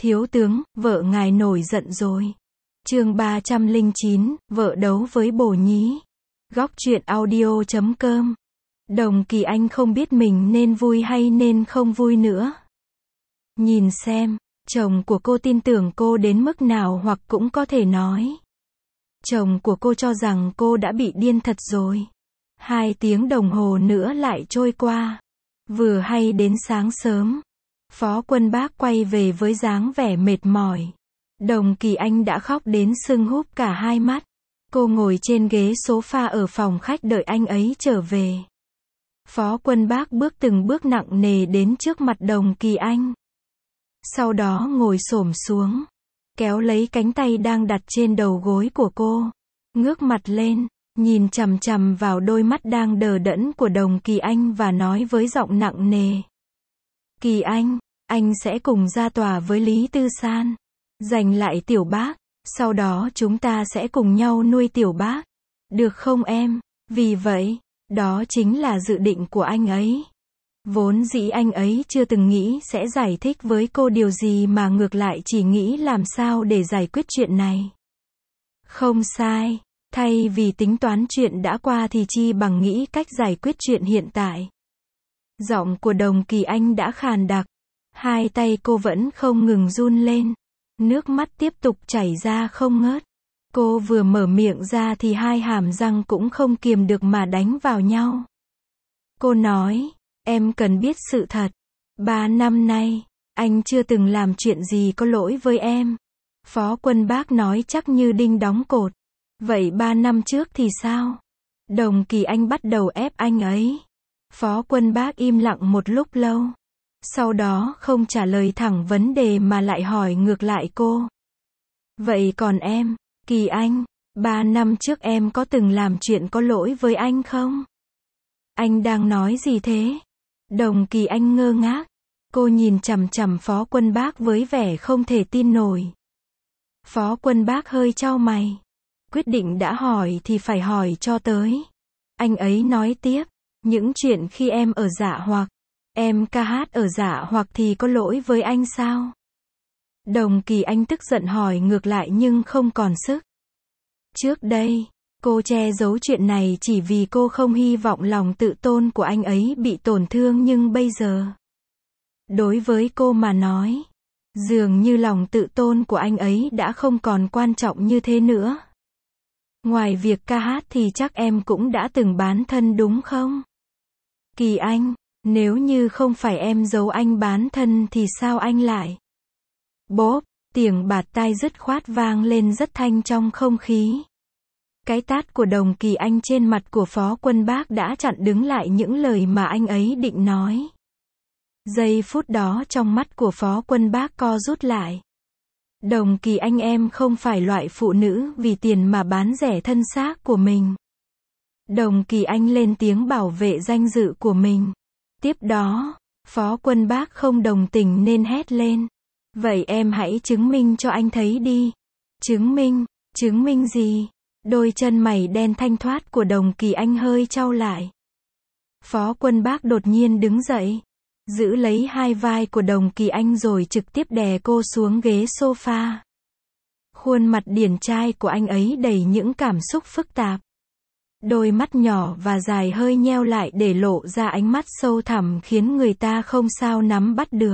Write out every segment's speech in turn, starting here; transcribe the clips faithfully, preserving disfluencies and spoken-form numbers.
Thiếu tướng, vợ ngài nổi giận rồi. Chương ba trăm lẻ chín, vợ đấu với bồ nhí. Góc truyện audio chấm com. Đồng Kỳ Anh không biết mình nên vui hay nên không vui nữa. Nhìn xem, chồng của cô tin tưởng cô đến mức nào, hoặc cũng có thể nói, chồng của cô cho rằng cô đã bị điên thật rồi. Hai tiếng đồng hồ nữa lại trôi qua. Vừa hay đến sáng sớm, Phó Quân Bác quay về với dáng vẻ mệt mỏi. Đồng Kỳ Anh đã khóc đến sưng húp cả hai mắt. Cô ngồi trên ghế sofa ở phòng khách đợi anh ấy trở về. Phó Quân Bác bước từng bước nặng nề đến trước mặt Đồng Kỳ Anh. Sau đó ngồi xổm xuống, kéo lấy cánh tay đang đặt trên đầu gối của cô, ngước mặt lên, nhìn chằm chằm vào đôi mắt đang đờ đẫn của Đồng Kỳ Anh và nói với giọng nặng nề. Kỳ Anh, anh sẽ cùng ra tòa với Lý Tư San, giành lại Tiểu Bác, sau đó chúng ta sẽ cùng nhau nuôi Tiểu Bác. Được không em? Vì vậy, đó chính là dự định của anh ấy. Vốn dĩ anh ấy chưa từng nghĩ sẽ giải thích với cô điều gì, mà ngược lại chỉ nghĩ làm sao để giải quyết chuyện này. Không sai, thay vì tính toán chuyện đã qua thì chi bằng nghĩ cách giải quyết chuyện hiện tại. Giọng của Đồng Kỳ Anh đã khàn đặc, hai tay cô vẫn không ngừng run lên, nước mắt tiếp tục chảy ra không ngớt. Cô vừa mở miệng ra thì hai hàm răng cũng không kiềm được mà đánh vào nhau. Cô nói, em cần biết sự thật. Ba năm nay, anh chưa từng làm chuyện gì có lỗi với em. Phó Quân Bác nói chắc như đinh đóng cột. Vậy ba năm trước thì sao? Đồng Kỳ Anh bắt đầu ép anh ấy. Phó Quân Bác im lặng một lúc lâu. Sau đó không trả lời thẳng vấn đề mà lại hỏi ngược lại cô. Vậy còn em, Kỳ Anh, ba năm trước em có từng làm chuyện có lỗi với anh không? Anh đang nói gì thế? Đồng Kỳ Anh ngơ ngác. Cô nhìn chằm chằm Phó Quân Bác với vẻ không thể tin nổi. Phó Quân Bác hơi chau mày. Quyết định đã hỏi thì phải hỏi cho tới. Anh ấy nói tiếp, những chuyện khi em ở Dạ Hoặc, em ca hát ở Dạ Hoặc thì có lỗi với anh sao? Đồng Kỳ Anh tức giận hỏi ngược lại nhưng không còn sức. Trước đây, cô che giấu chuyện này chỉ vì cô không hy vọng lòng tự tôn của anh ấy bị tổn thương, nhưng bây giờ, đối với cô mà nói, dường như lòng tự tôn của anh ấy đã không còn quan trọng như thế nữa. Ngoài việc ca hát thì chắc em cũng đã từng bán thân đúng không? Kỳ Anh, nếu như không phải em giấu anh bán thân thì sao anh lại? Bốp, tiếng bạt tai dứt khoát vang lên rất thanh trong không khí. Cái tát của Đồng Kỳ Anh trên mặt của Phó Quân Bác đã chặn đứng lại những lời mà anh ấy định nói. Giây phút đó trong mắt của Phó Quân Bác co rút lại. Đồng Kỳ Anh, em không phải loại phụ nữ vì tiền mà bán rẻ thân xác của mình. Đồng Kỳ Anh lên tiếng bảo vệ danh dự của mình. Tiếp đó, Phó Quân Bác không đồng tình nên hét lên. Vậy em hãy chứng minh cho anh thấy đi. Chứng minh? Chứng minh gì? Đôi chân mày đen thanh thoát của Đồng Kỳ Anh hơi chau lại. Phó Quân Bác đột nhiên đứng dậy, giữ lấy hai vai của Đồng Kỳ Anh rồi trực tiếp đè cô xuống ghế sofa. Khuôn mặt điển trai của anh ấy đầy những cảm xúc phức tạp. Đôi mắt nhỏ và dài hơi nheo lại để lộ ra ánh mắt sâu thẳm khiến người ta không sao nắm bắt được.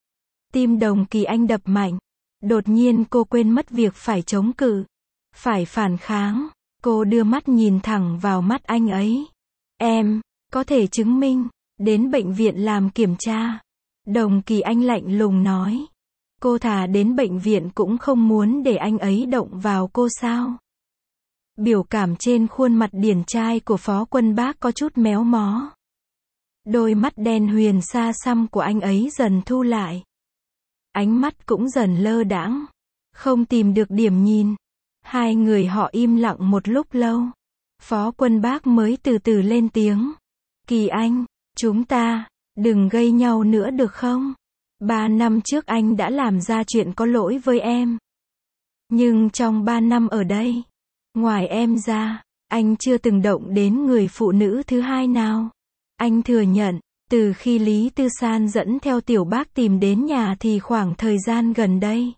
Tim Đồng Kỳ Anh đập mạnh. Đột nhiên cô quên mất việc phải chống cự, phải phản kháng. Cô đưa mắt nhìn thẳng vào mắt anh ấy. Em, có thể chứng minh, đến bệnh viện làm kiểm tra. Đồng Kỳ Anh lạnh lùng nói. Cô thà đến bệnh viện cũng không muốn để anh ấy động vào cô sao? Biểu cảm trên khuôn mặt điển trai của Phó Quân Bác có chút méo mó. Đôi mắt đen huyền xa xăm của anh ấy dần thu lại. Ánh mắt cũng dần lơ đãng, không tìm được điểm nhìn. Hai người họ im lặng một lúc lâu. Phó Quân Bác mới từ từ lên tiếng. Kỳ Anh, chúng ta, đừng gây nhau nữa được không? Ba năm trước anh đã làm ra chuyện có lỗi với em. Nhưng trong ba năm ở đây, ngoài em ra, anh chưa từng động đến người phụ nữ thứ hai nào. Anh thừa nhận, Từ khi Lý Tư San dẫn theo Tiểu Bác tìm đến nhà thì khoảng thời gian gần đây.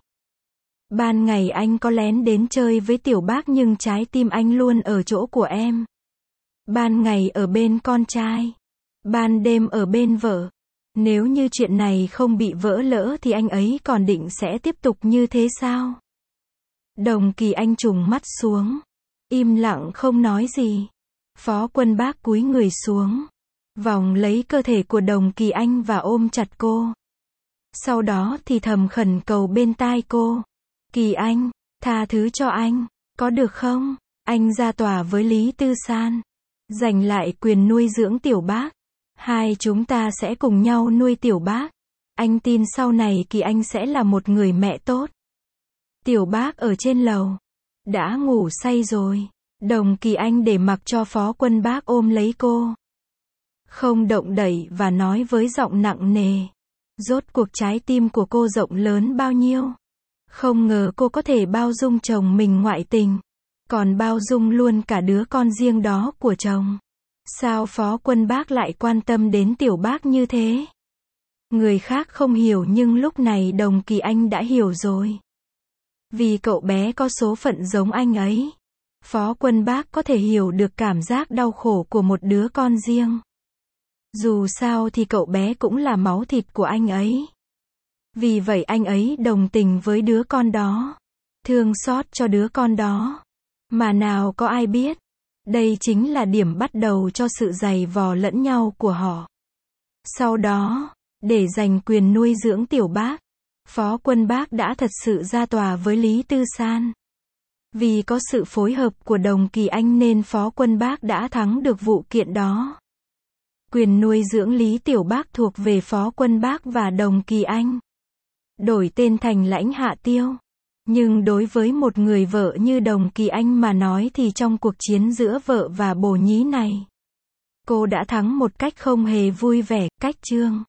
Ban ngày anh có lén đến chơi với Tiểu Bác nhưng trái tim anh luôn ở chỗ của em. Ban ngày ở bên con trai. Ban đêm ở bên vợ. Nếu như chuyện này không bị vỡ lỡ thì anh ấy còn định sẽ tiếp tục như thế sao? Đồng Kỳ Anh trùng mắt xuống. Im lặng không nói gì. Phó Quân Bác cúi người xuống. Vòng lấy cơ thể của Đồng Kỳ Anh và ôm chặt cô. Sau đó thì thầm khẩn cầu bên tai cô. Kỳ Anh, tha thứ cho anh, có được không? Anh ra tòa với Lý Tư San. Giành lại quyền nuôi dưỡng Tiểu Bác. Hai chúng ta sẽ cùng nhau nuôi Tiểu Bác. Anh tin sau này Kỳ Anh sẽ là một người mẹ tốt. Tiểu Bác ở trên lầu. Đã ngủ say rồi. Đồng Kỳ Anh để mặc cho Phó Quân Bác ôm lấy cô. Không động đậy và nói với giọng nặng nề. Rốt cuộc trái tim của cô rộng lớn bao nhiêu. Không ngờ cô có thể bao dung chồng mình ngoại tình. Còn bao dung luôn cả đứa con riêng đó của chồng. Sao Phó Quân Bác lại quan tâm đến Tiểu Bác như thế? Người khác không hiểu nhưng lúc này Đồng Kỳ Anh đã hiểu rồi. Vì cậu bé có số phận giống anh ấy. Phó Quân Bác có thể hiểu được cảm giác đau khổ của một đứa con riêng. Dù sao thì cậu bé cũng là máu thịt của anh ấy. Vì vậy anh ấy đồng tình với đứa con đó. Thương xót cho đứa con đó. Mà nào có ai biết. Đây chính là điểm bắt đầu cho sự giày vò lẫn nhau của họ. Sau đó, để giành quyền nuôi dưỡng Tiểu Bác, Phó Quân Bác đã thật sự ra tòa với Lý Tư San. Vì có sự phối hợp của Đồng Kỳ Anh nên Phó Quân Bác đã thắng được vụ kiện đó. Quyền nuôi dưỡng Lý Tiểu Bác thuộc về Phó Quân Bác và Đồng Kỳ Anh. Đổi tên thành Lãnh Hạ Tiêu. Nhưng đối với một người vợ như Đồng Kỳ Anh mà nói thì trong cuộc chiến giữa vợ và bồ nhí này, cô đã thắng một cách không hề vui vẻ, cách chương.